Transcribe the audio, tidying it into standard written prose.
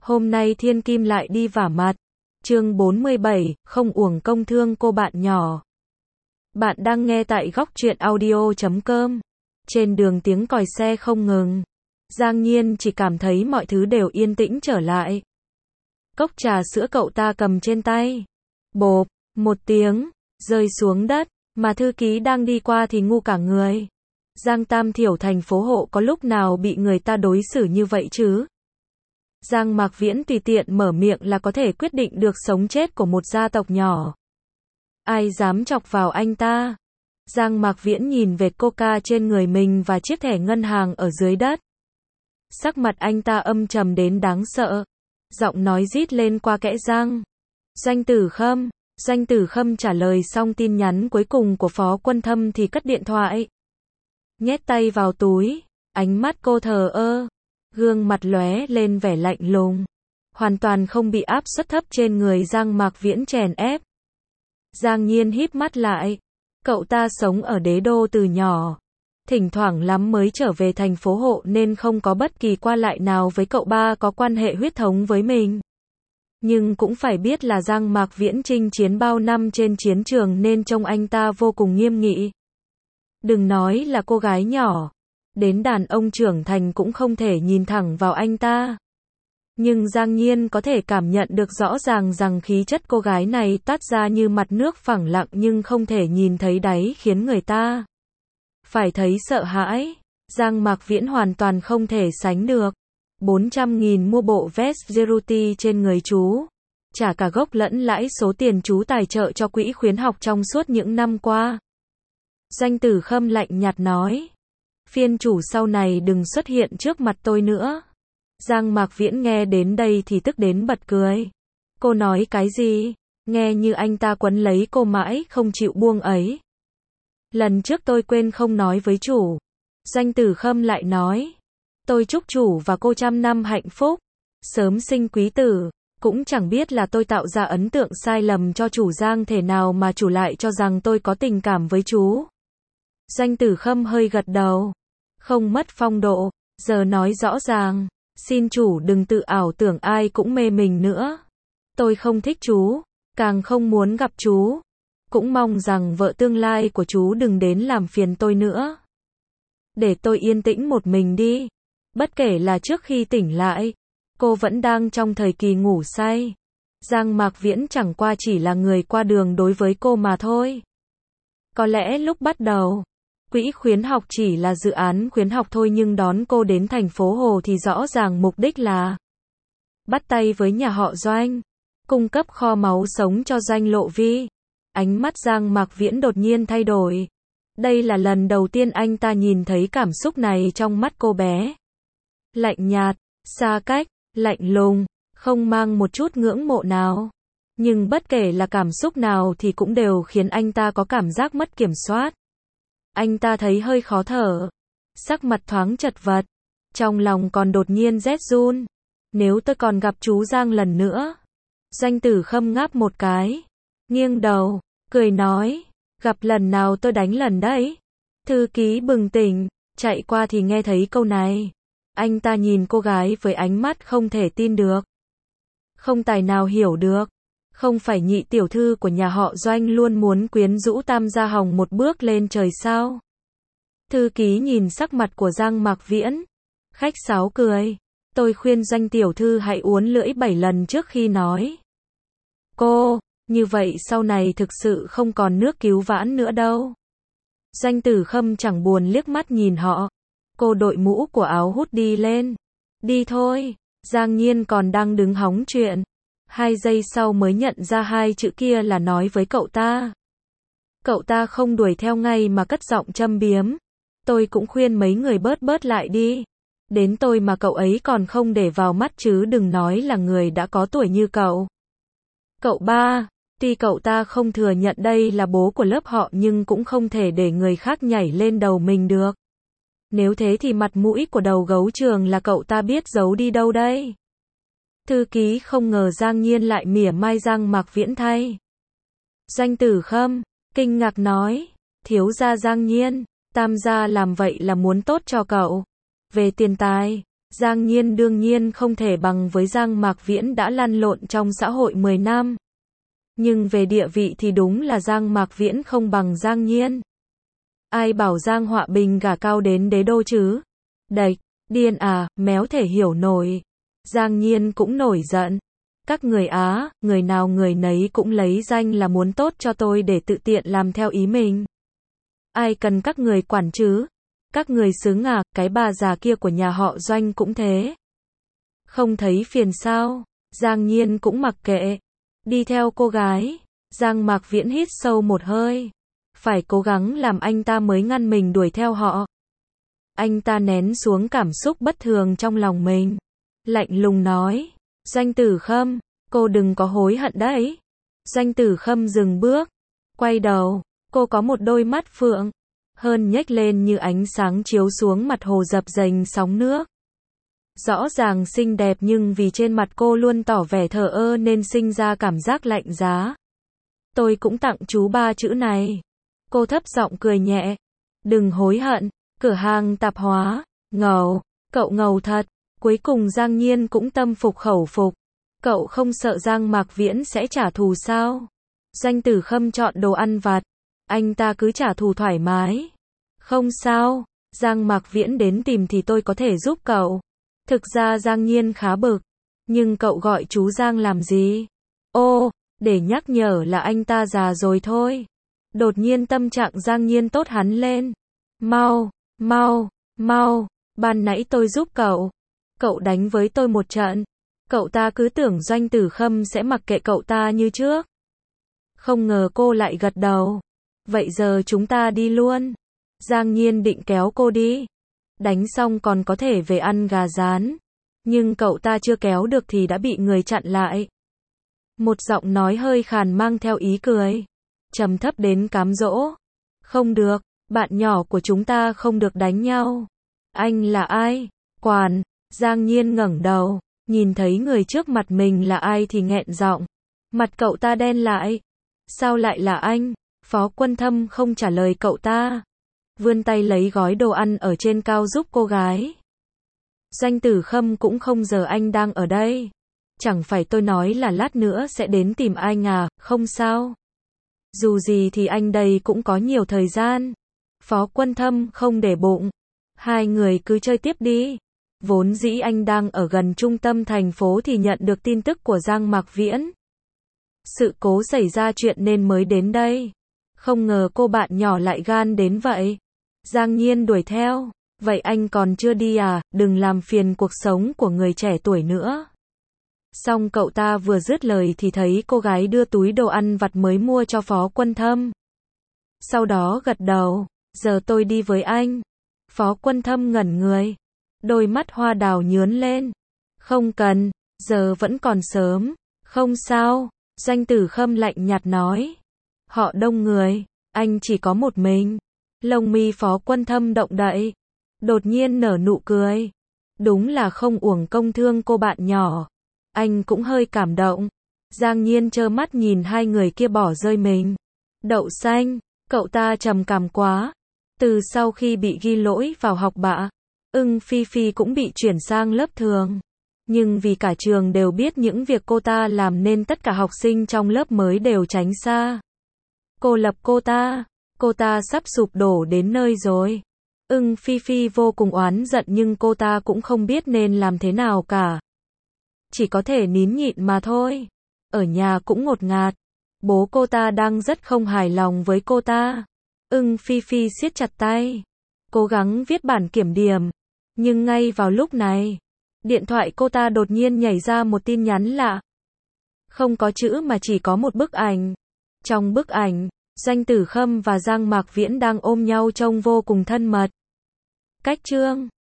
Hôm nay Thiên Kim lại đi vả mặt. Chương 47, không uổng công thương cô bạn nhỏ. Bạn đang nghe tại góc truyện audio.com. Trên đường tiếng còi xe không ngừng. Giang Nhiên chỉ cảm thấy mọi thứ đều yên tĩnh trở lại. Cốc trà sữa cậu ta cầm trên tay. Bộp, một tiếng, rơi xuống đất, mà thư ký đang đi qua thì ngu cả người. Giang Tam Thiểu thành phố hộ có lúc nào bị người ta đối xử như vậy chứ? Giang Mạc Viễn tùy tiện mở miệng là có thể quyết định được sống chết của một gia tộc nhỏ. Ai dám chọc vào anh ta? Giang Mạc Viễn nhìn vệt coca trên người mình và chiếc thẻ ngân hàng ở dưới đất. Sắc mặt anh ta âm trầm đến đáng sợ. Giọng nói rít lên qua kẽ răng. Doanh Tử Khâm. Doanh Tử Khâm trả lời xong tin nhắn cuối cùng của Phó Quân Thâm thì cất điện thoại. Nhét tay vào túi, ánh mắt cô thờ ơ, gương mặt lóe lên vẻ lạnh lùng, hoàn toàn không bị áp suất thấp trên người Giang Mạc Viễn chèn ép. Giang Nhiên híp mắt lại, cậu ta sống ở đế đô từ nhỏ, thỉnh thoảng lắm mới trở về thành phố hộ nên không có bất kỳ qua lại nào với cậu ba có quan hệ huyết thống với mình. Nhưng cũng phải biết là Giang Mạc Viễn chinh chiến bao năm trên chiến trường nên trông anh ta vô cùng nghiêm nghị. Đừng nói là cô gái nhỏ, đến đàn ông trưởng thành cũng không thể nhìn thẳng vào anh ta. Nhưng Giang Nhiên có thể cảm nhận được rõ ràng rằng khí chất cô gái này toát ra như mặt nước phẳng lặng nhưng không thể nhìn thấy đáy, khiến người ta phải thấy sợ hãi. Giang Mạc Viễn hoàn toàn không thể sánh được. 400.000 mua bộ vest Zeruti trên người chú, trả cả gốc lẫn lãi số tiền chú tài trợ cho quỹ khuyến học trong suốt những năm qua. Doanh Tử Khâm lạnh nhạt nói. Phiên chủ sau này đừng xuất hiện trước mặt tôi nữa. Giang Mạc Viễn nghe đến đây thì tức đến bật cười. Cô nói cái gì? Nghe như anh ta quấn lấy cô mãi không chịu buông ấy. Lần trước tôi quên không nói với chủ. Doanh Tử Khâm lại nói. Tôi chúc chủ và cô trăm năm hạnh phúc, sớm sinh quý tử. Cũng chẳng biết là tôi tạo ra ấn tượng sai lầm cho chủ Giang thế nào mà chủ lại cho rằng tôi có tình cảm với chú. Doanh Tử Khâm hơi gật đầu. Không mất phong độ, giờ nói rõ ràng. Xin chủ đừng tự ảo tưởng ai cũng mê mình nữa. Tôi không thích chú, càng không muốn gặp chú. Cũng mong rằng vợ tương lai của chú đừng đến làm phiền tôi nữa. Để tôi yên tĩnh một mình đi. Bất kể là trước khi tỉnh lại, cô vẫn đang trong thời kỳ ngủ say. Giang Mạc Viễn chẳng qua chỉ là người qua đường đối với cô mà thôi. Có lẽ lúc bắt đầu, quỹ khuyến học chỉ là dự án khuyến học thôi, nhưng đón cô đến thành phố Hồ thì rõ ràng mục đích là bắt tay với nhà họ Doanh, cung cấp kho máu sống cho Doanh Lộ Vi. Ánh mắt Giang Mạc Viễn đột nhiên thay đổi. Đây là lần đầu tiên anh ta nhìn thấy cảm xúc này trong mắt cô bé. Lạnh nhạt, xa cách, lạnh lùng, không mang một chút ngưỡng mộ nào. Nhưng bất kể là cảm xúc nào thì cũng đều khiến anh ta có cảm giác mất kiểm soát. Anh ta thấy hơi khó thở, sắc mặt thoáng chật vật, trong lòng còn đột nhiên rét run. Nếu tôi còn gặp chú Giang lần nữa. Doanh Tử Khâm ngáp một cái, nghiêng đầu, cười nói, gặp lần nào tôi đánh lần đấy. Thư ký bừng tỉnh, chạy qua thì nghe thấy câu này. Anh ta nhìn cô gái với ánh mắt không thể tin được. Không tài nào hiểu được. Không phải nhị tiểu thư của nhà họ Doanh luôn muốn quyến rũ Tam Gia Hồng một bước lên trời sao? Thư ký nhìn sắc mặt của Giang Mạc Viễn, khách sáo cười. Tôi khuyên Doanh tiểu thư hãy uốn lưỡi 7 lần trước khi nói. Cô, như vậy sau này thực sự không còn nước cứu vãn nữa đâu. Doanh Tử Khâm chẳng buồn liếc mắt nhìn họ. Cô đội mũ của áo hút đi lên. Đi thôi. Giang Nhiên còn đang đứng hóng chuyện. 2 giây sau mới nhận ra hai chữ kia là nói với cậu ta. Cậu ta không đuổi theo ngay mà cất giọng châm biếm. Tôi cũng khuyên mấy người bớt lại đi. Đến tôi mà cậu ấy còn không để vào mắt chứ đừng nói là người đã có tuổi như cậu. Cậu ba, tuy cậu ta không thừa nhận đây là bố của lớp họ nhưng cũng không thể để người khác nhảy lên đầu mình được. Nếu thế thì mặt mũi của đầu gấu trường là cậu ta biết giấu đi đâu đây? Thư ký không ngờ Giang Nhiên lại mỉa mai Giang Mạc Viễn thay. Doanh Tử Khâm, kinh ngạc nói, thiếu gia Giang Nhiên, Tam gia làm vậy là muốn tốt cho cậu. Về tiền tài, Giang Nhiên đương nhiên không thể bằng với Giang Mạc Viễn đã lăn lộn trong xã hội 10 năm. Nhưng về địa vị thì đúng là Giang Mạc Viễn không bằng Giang Nhiên. Ai bảo Giang Họa Bình gả cao đến đế đô chứ? Đệch, điên à, méo thể hiểu nổi. Giang Nhiên cũng nổi giận. Các người Á, người nào người nấy cũng lấy danh là muốn tốt cho tôi để tự tiện làm theo ý mình. Ai cần các người quản chứ? Các người xứng à, cái bà già kia của nhà họ Doanh cũng thế. Không thấy phiền sao? Giang Nhiên cũng mặc kệ. Đi theo cô gái. Giang Mạc Viễn hít sâu một hơi. Phải cố gắng làm anh ta mới ngăn mình đuổi theo họ. Anh ta nén xuống cảm xúc bất thường trong lòng mình. Lạnh lùng nói. Doanh Tử Khâm, cô đừng có hối hận đấy. Doanh Tử Khâm dừng bước. Quay đầu, cô có một đôi mắt phượng. Hơn nhếch lên như ánh sáng chiếu xuống mặt hồ dập dềnh sóng nước. Rõ ràng xinh đẹp nhưng vì trên mặt cô luôn tỏ vẻ thờ ơ nên sinh ra cảm giác lạnh giá. Tôi cũng tặng chú 3 chữ này. Cô thấp giọng cười nhẹ. Đừng hối hận, cửa hàng tạp hóa, ngầu, cậu ngầu thật. Cuối cùng Giang Nhiên cũng tâm phục khẩu phục. Cậu không sợ Giang Mạc Viễn sẽ trả thù sao? Doanh Tử Khâm chọn đồ ăn vặt. Anh ta cứ trả thù thoải mái. Không sao, Giang Mạc Viễn đến tìm thì tôi có thể giúp cậu. Thực ra Giang Nhiên khá bực. Nhưng cậu gọi chú Giang làm gì? Ô, để nhắc nhở là anh ta già rồi thôi. Đột nhiên tâm trạng Giang Nhiên tốt hẳn lên. Mau, mau, mau, ban nãy tôi giúp cậu. Cậu đánh với tôi một trận. Cậu ta cứ tưởng Doanh Tử Khâm sẽ mặc kệ cậu ta như trước. Không ngờ cô lại gật đầu. Vậy giờ chúng ta đi luôn. Giang Nhiên định kéo cô đi. Đánh xong còn có thể về ăn gà rán. Nhưng cậu ta chưa kéo được thì đã bị người chặn lại. Một giọng nói hơi khàn mang theo ý cười. Trầm thấp đến cám dỗ. Không được, bạn nhỏ của chúng ta không được đánh nhau. Anh là ai? Quản. Giang Nhiên ngẩng đầu. Nhìn thấy người trước mặt mình là ai thì nghẹn giọng. Mặt cậu ta đen lại. Sao lại là anh? Phó Quân Thâm không trả lời cậu ta. Vươn tay lấy gói đồ ăn ở trên cao giúp cô gái. Doanh Tử Khâm cũng không giờ anh đang ở đây. Chẳng phải tôi nói là lát nữa sẽ đến tìm anh à, không sao. Dù gì thì anh đây cũng có nhiều thời gian. Phó Quân Thâm không để bụng. Hai người cứ chơi tiếp đi. Vốn dĩ anh đang ở gần trung tâm thành phố thì nhận được tin tức của Giang Mạc Viễn. Sự cố xảy ra chuyện nên mới đến đây. Không ngờ cô bạn nhỏ lại gan đến vậy. Giang Nhiên đuổi theo. Vậy anh còn chưa đi à, đừng làm phiền cuộc sống của người trẻ tuổi nữa. Xong cậu ta vừa dứt lời thì thấy cô gái đưa túi đồ ăn vặt mới mua cho Phó Quân Thâm. Sau đó gật đầu. Giờ tôi đi với anh. Phó Quân Thâm ngẩn người. Đôi mắt hoa đào nhướn lên. Không cần, giờ vẫn còn sớm. Không sao, Doanh Tử Khâm lạnh nhạt nói. Họ đông người, anh chỉ có một mình. Lông mi Phó Quân Thâm động đậy. Đột nhiên nở nụ cười. Đúng là không uổng công thương cô bạn nhỏ. Anh cũng hơi cảm động. Giang Nhiên trơ mắt nhìn hai người kia bỏ rơi mình. Đậu xanh, cậu ta trầm cảm quá. Từ sau khi bị ghi lỗi vào học bạ, Phi Phi cũng bị chuyển sang lớp thường. Nhưng vì cả trường đều biết những việc cô ta làm nên tất cả học sinh trong lớp mới đều tránh xa. Cô lập cô ta sắp sụp đổ đến nơi rồi. Phi Phi vô cùng oán giận nhưng cô ta cũng không biết nên làm thế nào cả. Chỉ có thể nín nhịn mà thôi. Ở nhà cũng ngột ngạt. Bố cô ta đang rất không hài lòng với cô ta. Phi Phi siết chặt tay. Cố gắng viết bản kiểm điểm. Nhưng ngay vào lúc này, điện thoại cô ta đột nhiên nhảy ra một tin nhắn lạ. Không có chữ mà chỉ có một bức ảnh. Trong bức ảnh, Doanh Tử Khâm và Giang Mạc Viễn đang ôm nhau trông vô cùng thân mật. Cách chương